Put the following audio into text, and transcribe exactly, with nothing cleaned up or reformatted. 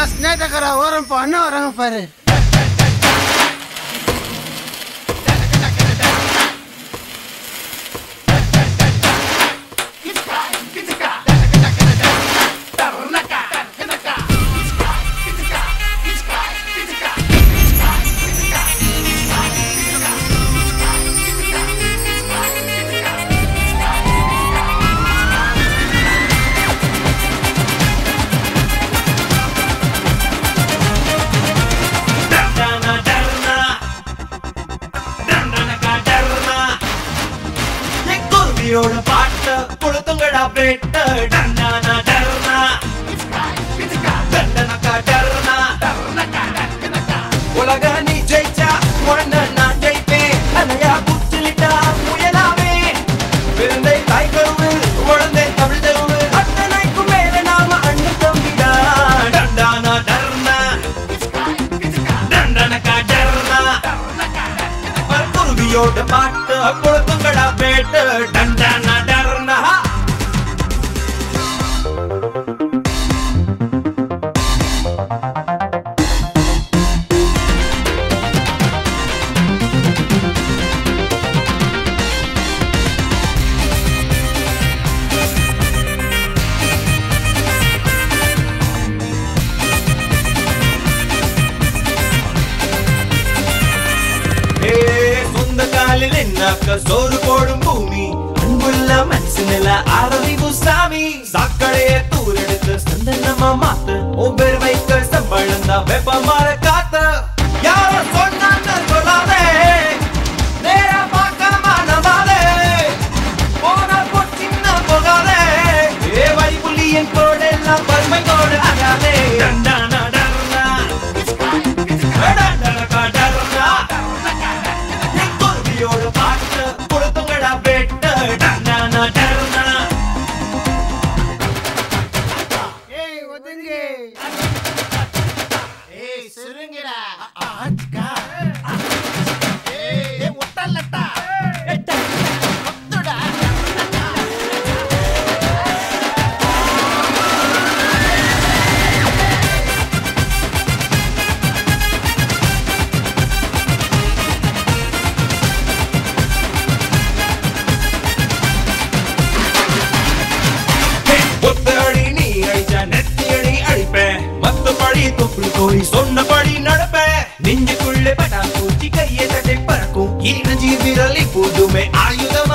ஸ்னேட்டக்கார ஓரம் போ அண்ணன் வராங்க பாரு. பாட்ட கொளுத்துங்கடா பேட்ட டன்னானா டர்னா டன்னனக்கா டர்னா உலக நீ ஜெயிச்சா உடனே நான் ஜெயிப்பேன். அலையா புச்சிலிட்டா முயலாவே பிறந்தை தாய் கருவு உடனே தமிழ் தெருவு அத்தனைக்கும் மேல நாம அண்ணன் தம்பிடா. டண்டானா டர்னா டன்னனக்கா டர்னா குருவியோட பாட்ட கொளுத்துங்கடா பேட்ட டண்டானா டர்னா. சொந்த காலில் என்னாக்க சோறு போடும் பூமி அன்புள்ள மனசுல ஆரம்பிவு சாமி சாக்கடையே தூரெடுத்து சந்தனமா மாத்து ஒவ்வொரு வைக்க சம்பளம் தான் வெப்பமாற காத்து. யார சொன்னான்னு சொல்லாதே நேரா பார்க்காம நம்பாதே போனா போச்சின்ன போகாதே ஏ வழி புள்ளியின் கோடு எல்லாம் பருமை கோடு ஆகாதே. டண்டானா டர்னா டண்டனக்கா டர்னா குருவியோட பாட்டு கொடுத்துங்கடா பேட்ட டன்னானா டர்னா. ஏய் ஒதுங்கு. ஏய் சுருங்கிடா. ஏய் முட்டல்லட்டா. முத்துடா. கோரி சொன்னபடி நடப்ப நெஞ்சுக்குள்ளே பட்டா பூச்சி கையை தட்டை பறக்கும் ஈரஞ்சி விரலி புதுமை ஆயுதம்